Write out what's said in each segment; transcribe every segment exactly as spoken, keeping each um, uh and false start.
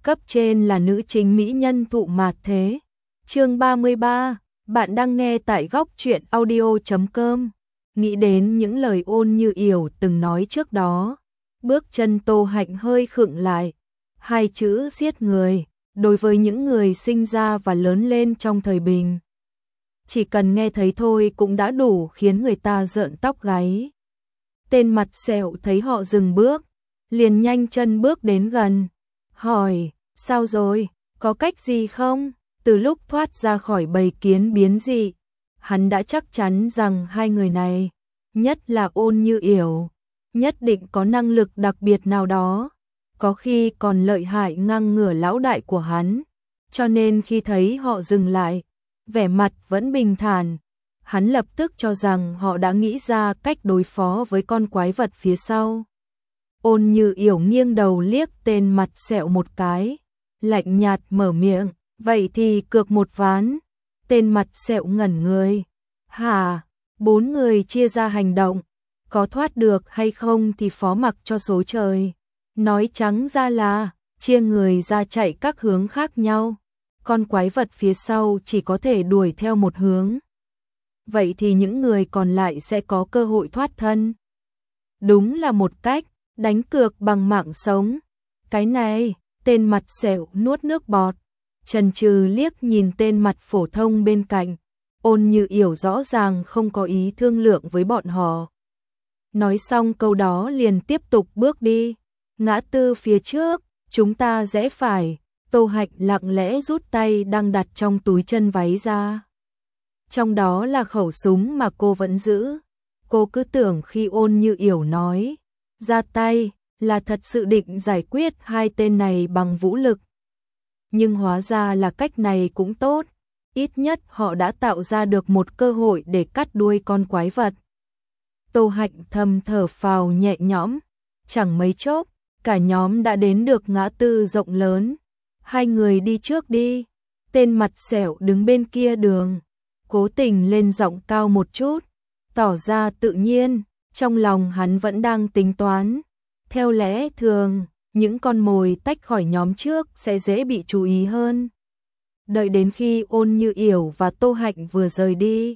Cấp trên là nữ chính mỹ nhân Thụ Mạt Thế. Chương ba mươi ba, bạn đang nghe tại góc truyện audio chấm com. Nghĩ đến những lời Ôn Như Yểu từng nói trước đó, bước chân Tô Hạnh hơi khựng lại. Hai chữ giết người, đối với những người sinh ra và lớn lên trong thời bình, chỉ cần nghe thấy thôi cũng đã đủ khiến người ta rợn tóc gáy. Tên mặt sẹo thấy họ dừng bước, liền nhanh chân bước đến gần, hỏi, sao rồi, có cách gì không? Từ lúc thoát ra khỏi bầy kiến biến dị, hắn đã chắc chắn rằng hai người này, nhất là Ôn Như Yểu, nhất định có năng lực đặc biệt nào đó, có khi còn lợi hại ngang ngửa lão đại của hắn, cho nên khi thấy họ dừng lại, vẻ mặt vẫn bình thản, hắn lập tức cho rằng họ đã nghĩ ra cách đối phó với con quái vật phía sau. Ôn Như Yểu nghiêng đầu liếc tên mặt sẹo một cái, lạnh nhạt mở miệng, vậy thì cược một ván. Tên mặt sẹo ngẩn người, hả, bốn người chia ra hành động, có thoát được hay không thì phó mặc cho số trời. Nói trắng ra là, chia người ra chạy các hướng khác nhau, con quái vật phía sau chỉ có thể đuổi theo một hướng. Vậy thì những người còn lại sẽ có cơ hội thoát thân. Đúng là một cách, đánh cược bằng mạng sống. Cái này, tên mặt sẹo nuốt nước bọt, chần chừ liếc nhìn tên mặt phổ thông bên cạnh. Ôn Như Yểu rõ ràng không có ý thương lượng với bọn họ. Nói xong câu đó liền tiếp tục bước đi. Ngã tư phía trước, chúng ta rẽ phải. Tô Hạnh lặng lẽ rút tay đang đặt trong túi chân váy ra. Trong đó là khẩu súng mà cô vẫn giữ. Cô cứ tưởng khi Ôn Như Yểu nói ra tay là thật sự định giải quyết hai tên này bằng vũ lực. Nhưng hóa ra là cách này cũng tốt, ít nhất họ đã tạo ra được một cơ hội để cắt đuôi con quái vật. Tô Hạnh thầm thở phào nhẹ nhõm, chẳng mấy chốc, cả nhóm đã đến được ngã tư rộng lớn. Hai người đi trước đi, tên mặt sẹo đứng bên kia đường, cố tình lên giọng cao một chút, tỏ ra tự nhiên, trong lòng hắn vẫn đang tính toán. Theo lẽ thường, những con mồi tách khỏi nhóm trước sẽ dễ bị chú ý hơn. Đợi đến khi Ôn Như Yểu và Tô Hạnh vừa rời đi,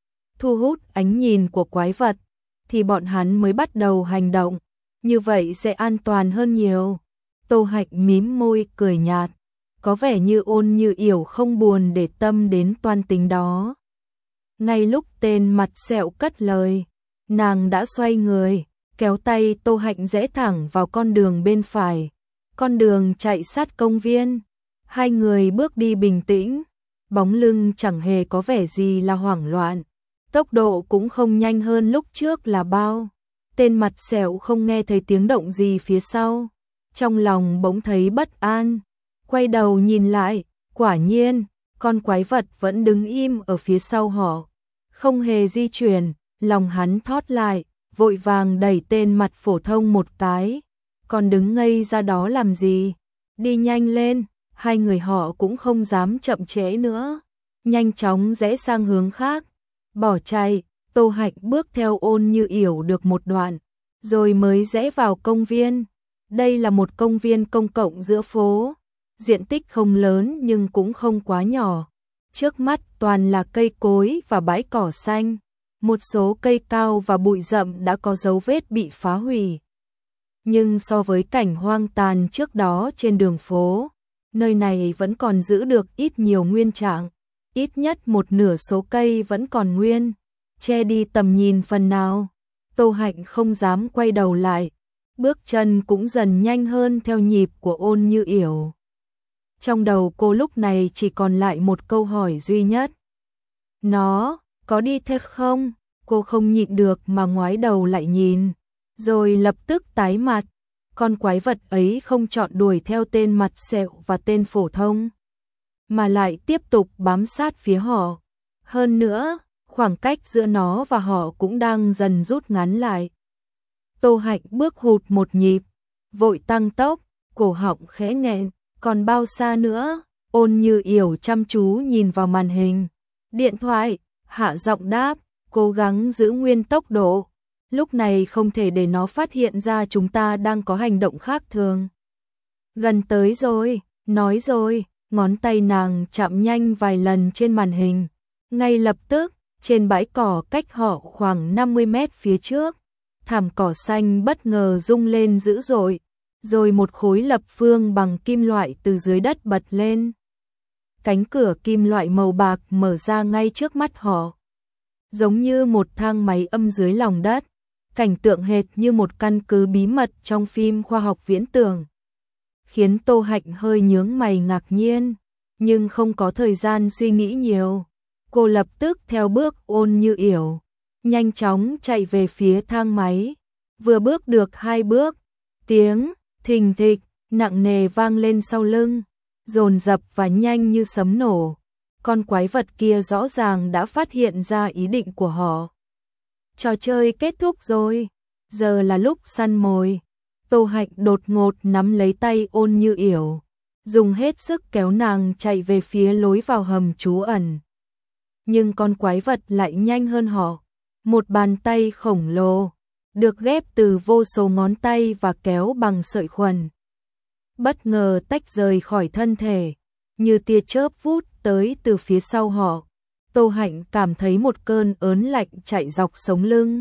thu hút ánh nhìn của quái vật, thì bọn hắn mới bắt đầu hành động, như vậy sẽ an toàn hơn nhiều. Tô Hạnh mím môi cười nhạt, có vẻ như Ôn Như Yểu không buồn để tâm đến toan tính đó. Ngay lúc tên mặt sẹo cất lời, nàng đã xoay người, kéo tay Tô Hạnh rẽ thẳng vào con đường bên phải, con đường chạy sát công viên. Hai người bước đi bình tĩnh, bóng lưng chẳng hề có vẻ gì là hoảng loạn, tốc độ cũng không nhanh hơn lúc trước là bao. Tên mặt sẹo không nghe thấy tiếng động gì phía sau, trong lòng bỗng thấy bất an, quay đầu nhìn lại, quả nhiên, con quái vật vẫn đứng im ở phía sau họ, không hề di chuyển. Lòng hắn thót lại, vội vàng đẩy tên mặt phổ thông một cái, còn đứng ngây ra đó làm gì, đi nhanh lên. Hai người họ cũng không dám chậm trễ nữa, nhanh chóng rẽ sang hướng khác, bỏ chạy. Tô Hạnh bước theo Ôn Như Yểu được một đoạn, rồi mới rẽ vào công viên. Đây là một công viên công cộng giữa phố, diện tích không lớn nhưng cũng không quá nhỏ. Trước mắt toàn là cây cối và bãi cỏ xanh, một số cây cao và bụi rậm đã có dấu vết bị phá hủy. Nhưng so với cảnh hoang tàn trước đó trên đường phố, nơi này vẫn còn giữ được ít nhiều nguyên trạng, ít nhất một nửa số cây vẫn còn nguyên, che đi tầm nhìn phần nào. Tô Hạnh không dám quay đầu lại, bước chân cũng dần nhanh hơn theo nhịp của Ôn Như Yểu. Trong đầu cô lúc này chỉ còn lại một câu hỏi duy nhất. Nó có đi theo không? Cô không nhịn được mà ngoái đầu lại nhìn, rồi lập tức tái mặt. Con quái vật ấy không chọn đuổi theo tên mặt sẹo và tên phổ thông, mà lại tiếp tục bám sát phía họ. Hơn nữa, khoảng cách giữa nó và họ cũng đang dần rút ngắn lại. Tô Hạnh bước hụt một nhịp, vội tăng tốc, cổ họng khẽ nghẹn, còn bao xa nữa? Ôn Như Yểu chăm chú nhìn vào màn hình điện thoại, hạ giọng đáp, cố gắng giữ nguyên tốc độ. Lúc này không thể để nó phát hiện ra chúng ta đang có hành động khác thường. Gần tới rồi, Nói rồi, ngón tay nàng chạm nhanh vài lần trên màn hình. Ngay lập tức, trên bãi cỏ cách họ khoảng năm mươi mét phía trước, thảm cỏ xanh bất ngờ rung lên dữ dội, rồi một khối lập phương bằng kim loại từ dưới đất bật lên. Cánh cửa kim loại màu bạc mở ra ngay trước mắt họ, giống như một thang máy âm dưới lòng đất, cảnh tượng hệt như một căn cứ bí mật trong phim khoa học viễn tưởng. Khiến Tô Hạnh hơi nhướng mày ngạc nhiên, nhưng không có thời gian suy nghĩ nhiều. Cô lập tức theo bước Ôn Như Yểu, nhanh chóng chạy về phía thang máy. Vừa bước được hai bước, tiếng thình thịch nặng nề vang lên sau lưng, dồn dập và nhanh như sấm nổ. Con quái vật kia rõ ràng đã phát hiện ra ý định của họ. Trò chơi kết thúc rồi, giờ là lúc săn mồi. Tô Hạnh đột ngột nắm lấy tay Ôn Như Yểu, dùng hết sức kéo nàng chạy về phía lối vào hầm trú ẩn. Nhưng con quái vật lại nhanh hơn họ. Một bàn tay khổng lồ, được ghép từ vô số ngón tay và kéo bằng sợi khuẩn, bất ngờ tách rời khỏi thân thể, như tia chớp vút tới từ phía sau họ. Tô Hạnh cảm thấy một cơn ớn lạnh chạy dọc sống lưng.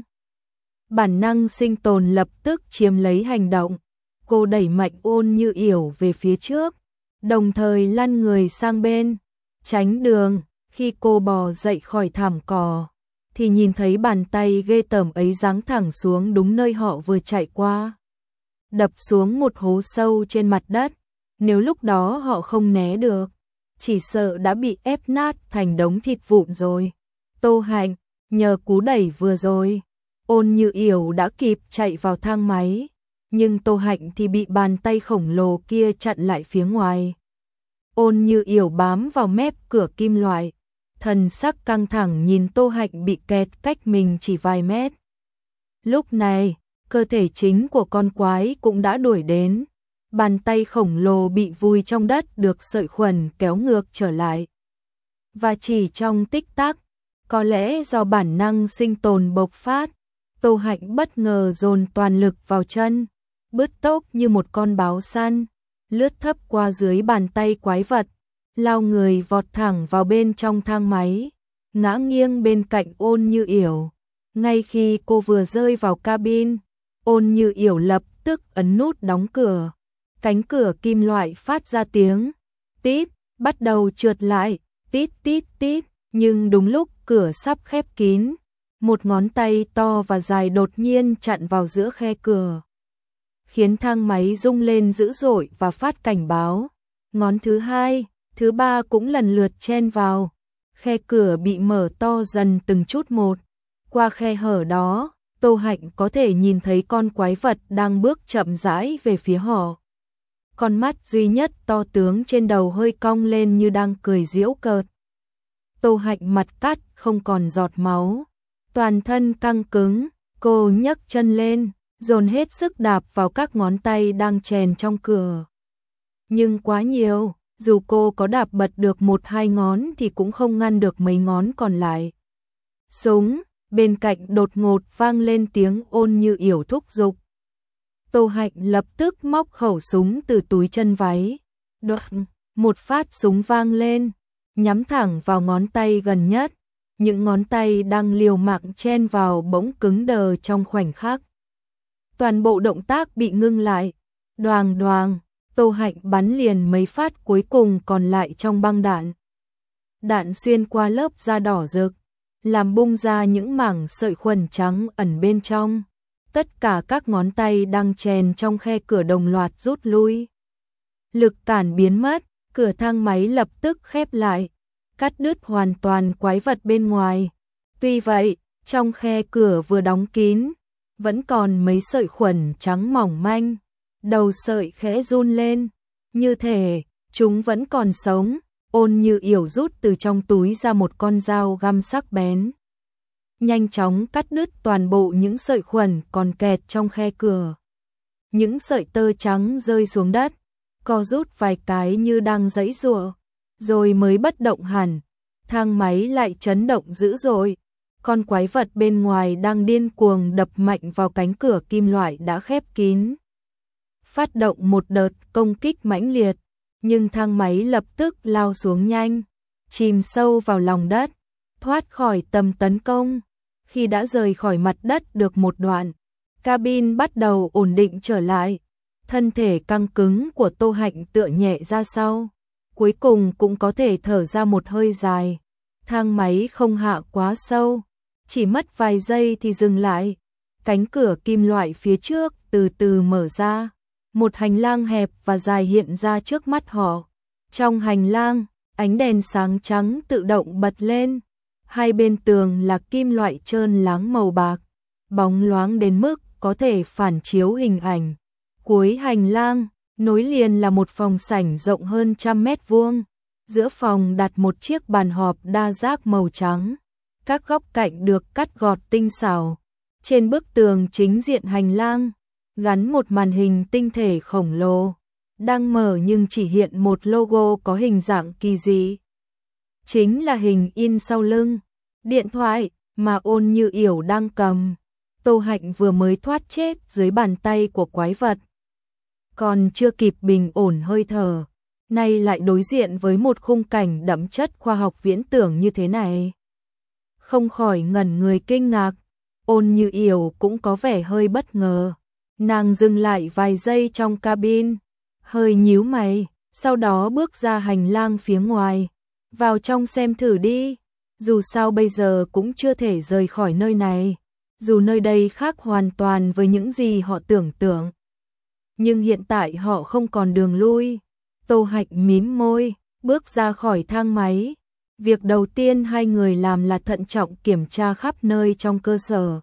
Bản năng sinh tồn lập tức chiếm lấy hành động. Cô đẩy mạnh Ôn Như Yểu về phía trước, đồng thời lăn người sang bên, tránh đường. Khi cô bò dậy khỏi thảm cỏ, thì nhìn thấy bàn tay ghê tởm ấy giáng thẳng xuống đúng nơi họ vừa chạy qua, đập xuống một hố sâu trên mặt đất. Nếu lúc đó họ không né được, chỉ sợ đã bị ép nát thành đống thịt vụn rồi. Tô Hạnh, nhờ cú đẩy vừa rồi, Ôn Như Yểu đã kịp chạy vào thang máy, nhưng Tô Hạnh thì bị bàn tay khổng lồ kia chặn lại phía ngoài. Ôn Như Yểu bám vào mép cửa kim loại, thần sắc căng thẳng nhìn Tô Hạnh bị kẹt cách mình chỉ vài mét. Lúc này, cơ thể chính của con quái cũng đã đuổi đến. Bàn tay khổng lồ bị vùi trong đất được sợi khuẩn kéo ngược trở lại. Và chỉ trong tích tắc, có lẽ do bản năng sinh tồn bộc phát, Tô Hạnh bất ngờ dồn toàn lực vào chân, bứt tốc như một con báo săn, lướt thấp qua dưới bàn tay quái vật, lao người vọt thẳng vào bên trong thang máy, ngã nghiêng bên cạnh Ôn Như Yểu. Ngay khi cô vừa rơi vào cabin, Ôn Như Yểu lập tức ấn nút đóng cửa. Cánh cửa kim loại phát ra tiếng tít, bắt đầu trượt lại, tít tít tít, nhưng đúng lúc cửa sắp khép kín, một ngón tay to và dài đột nhiên chặn vào giữa khe cửa, khiến thang máy rung lên dữ dội và phát cảnh báo. Ngón thứ hai, thứ ba cũng lần lượt chen vào, khe cửa bị mở to dần từng chút một. Qua khe hở đó, Tô Hạnh có thể nhìn thấy con quái vật đang bước chậm rãi về phía họ. Con mắt duy nhất to tướng trên đầu hơi cong lên như đang cười giễu cợt. Tô Hạnh mặt cắt không còn giọt máu, toàn thân căng cứng, cô nhấc chân lên, dồn hết sức đạp vào các ngón tay đang chèn trong cửa. Nhưng quá nhiều, dù cô có đạp bật được một hai ngón thì cũng không ngăn được mấy ngón còn lại. Súng, bên cạnh đột ngột vang lên tiếng Ôn Như Yểu thúc giục. Tô Hạnh lập tức móc khẩu súng từ túi chân váy. Đoạn, một phát súng vang lên, nhắm thẳng vào ngón tay gần nhất. Những ngón tay đang liều mạng chen vào bỗng cứng đờ trong khoảnh khắc. Toàn bộ động tác bị ngưng lại. Đoàng đoàng, Tô Hạnh bắn liền mấy phát cuối cùng còn lại trong băng đạn. Đạn xuyên qua lớp da đỏ rực, làm bung ra những mảng sợi khuẩn trắng ẩn bên trong. Tất cả các ngón tay đang chèn trong khe cửa đồng loạt rút lui. Lực cản biến mất, cửa thang máy lập tức khép lại, cắt đứt hoàn toàn quái vật bên ngoài. Tuy vậy, trong khe cửa vừa đóng kín, vẫn còn mấy sợi khuẩn trắng mỏng manh. Đầu sợi khẽ run lên, như thể chúng vẫn còn sống. Ôn Như Yểu rút từ trong túi ra một con dao găm sắc bén, nhanh chóng cắt đứt toàn bộ những sợi khuẩn còn kẹt trong khe cửa. Những sợi tơ trắng rơi xuống đất, co rút vài cái như đang giãy giụa, rồi mới bất động hẳn. Thang máy lại chấn động dữ dội. Con quái vật bên ngoài đang điên cuồng đập mạnh vào cánh cửa kim loại đã khép kín, phát động một đợt công kích mãnh liệt. nhưng thang máy lập tức lao xuống nhanh, chìm sâu vào lòng đất, thoát khỏi tầm tấn công. Khi đã rời khỏi mặt đất được một đoạn, cabin bắt đầu ổn định trở lại, thân thể căng cứng của Tô Hạnh tựa nhẹ ra sau, cuối cùng cũng có thể thở ra một hơi dài. Thang máy không hạ quá sâu, chỉ mất vài giây thì dừng lại. Cánh cửa kim loại phía trước từ từ mở ra, một hành lang hẹp và dài hiện ra trước mắt họ. Trong hành lang, ánh đèn sáng trắng tự động bật lên, hai bên tường là kim loại trơn láng màu bạc, bóng loáng đến mức có thể phản chiếu hình ảnh. Cuối hành lang, nối liền là một phòng sảnh rộng hơn trăm mét vuông. Giữa phòng đặt một chiếc bàn họp đa giác màu trắng, các góc cạnh được cắt gọt tinh xảo. Trên bức tường chính diện hành lang, gắn một màn hình tinh thể khổng lồ, đang mở nhưng chỉ hiện một logo có hình dạng kỳ dị. Chính là hình in sau lưng, điện thoại mà Ôn Như Yểu đang cầm. Tô Hạnh vừa mới thoát chết dưới bàn tay của quái vật. Còn chưa kịp bình ổn hơi thở, nay lại đối diện với một khung cảnh đậm chất khoa học viễn tưởng như thế này. Không khỏi ngẩn người kinh ngạc, Ôn Như Yểu cũng có vẻ hơi bất ngờ. Nàng dừng lại vài giây trong cabin, hơi nhíu mày, sau đó bước ra hành lang phía ngoài. Vào trong xem thử đi, dù sao bây giờ cũng chưa thể rời khỏi nơi này, dù nơi đây khác hoàn toàn với những gì họ tưởng tượng. Nhưng hiện tại họ không còn đường lui. Tô Hạnh mím môi, bước ra khỏi thang máy. Việc đầu tiên hai người làm là thận trọng kiểm tra khắp nơi trong cơ sở.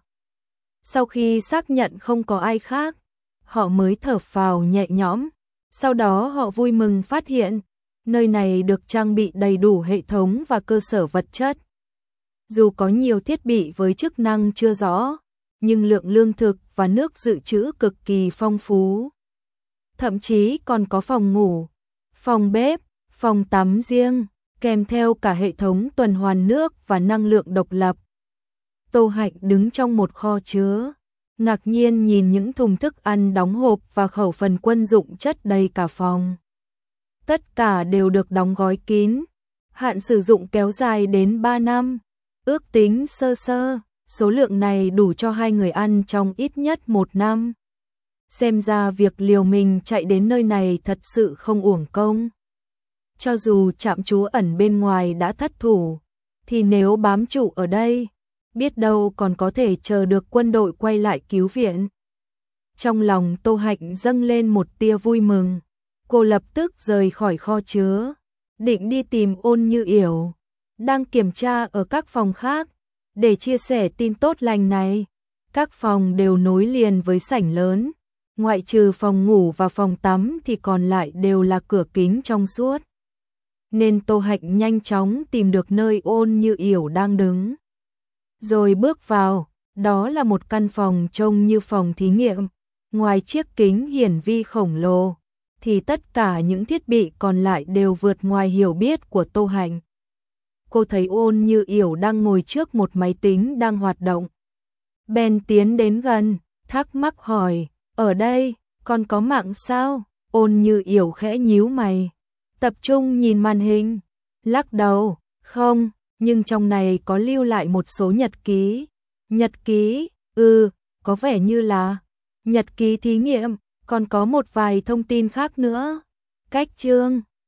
Sau khi xác nhận không có ai khác, họ mới thở phào nhẹ nhõm. Sau đó họ vui mừng phát hiện, nơi này được trang bị đầy đủ hệ thống và cơ sở vật chất. Dù có nhiều thiết bị với chức năng chưa rõ, nhưng lượng lương thực và nước dự trữ cực kỳ phong phú. Thậm chí còn có phòng ngủ, phòng bếp, phòng tắm riêng, kèm theo cả hệ thống tuần hoàn nước và năng lượng độc lập. Tô Hạnh đứng trong một kho chứa, ngạc nhiên nhìn những thùng thức ăn đóng hộp và khẩu phần quân dụng chất đầy cả phòng. Tất cả đều được đóng gói kín, hạn sử dụng kéo dài đến ba năm. Ước tính sơ sơ, số lượng này đủ cho hai người ăn trong ít nhất một năm. Xem ra việc liều mình chạy đến nơi này thật sự không uổng công. Cho dù trạm trú ẩn bên ngoài đã thất thủ, thì nếu bám trụ ở đây, biết đâu còn có thể chờ được quân đội quay lại cứu viện. Trong lòng Tô Hạnh dâng lên một tia vui mừng, cô lập tức rời khỏi kho chứa, định đi tìm Ôn Như Yểu, đang kiểm tra ở các phòng khác, để chia sẻ tin tốt lành này. Các phòng đều nối liền với sảnh lớn, ngoại trừ phòng ngủ và phòng tắm thì còn lại đều là cửa kính trong suốt. Nên Tô Hạnh nhanh chóng tìm được nơi Ôn Như Yểu đang đứng. Rồi bước vào, đó là một căn phòng trông như phòng thí nghiệm. Ngoài chiếc kính hiển vi khổng lồ, thì tất cả những thiết bị còn lại đều vượt ngoài hiểu biết của Tô Hạnh. Cô thấy Ôn Như Yểu đang ngồi trước một máy tính đang hoạt động. Bèn tiến đến gần, thắc mắc hỏi, ở đây, còn có mạng sao? Ôn Như Yểu khẽ nhíu mày, tập trung nhìn màn hình, lắc đầu, không, nhưng trong này có lưu lại một số nhật ký. Nhật ký, ừ, có vẻ như là nhật ký thí nghiệm, còn có một vài thông tin khác nữa. Cách chương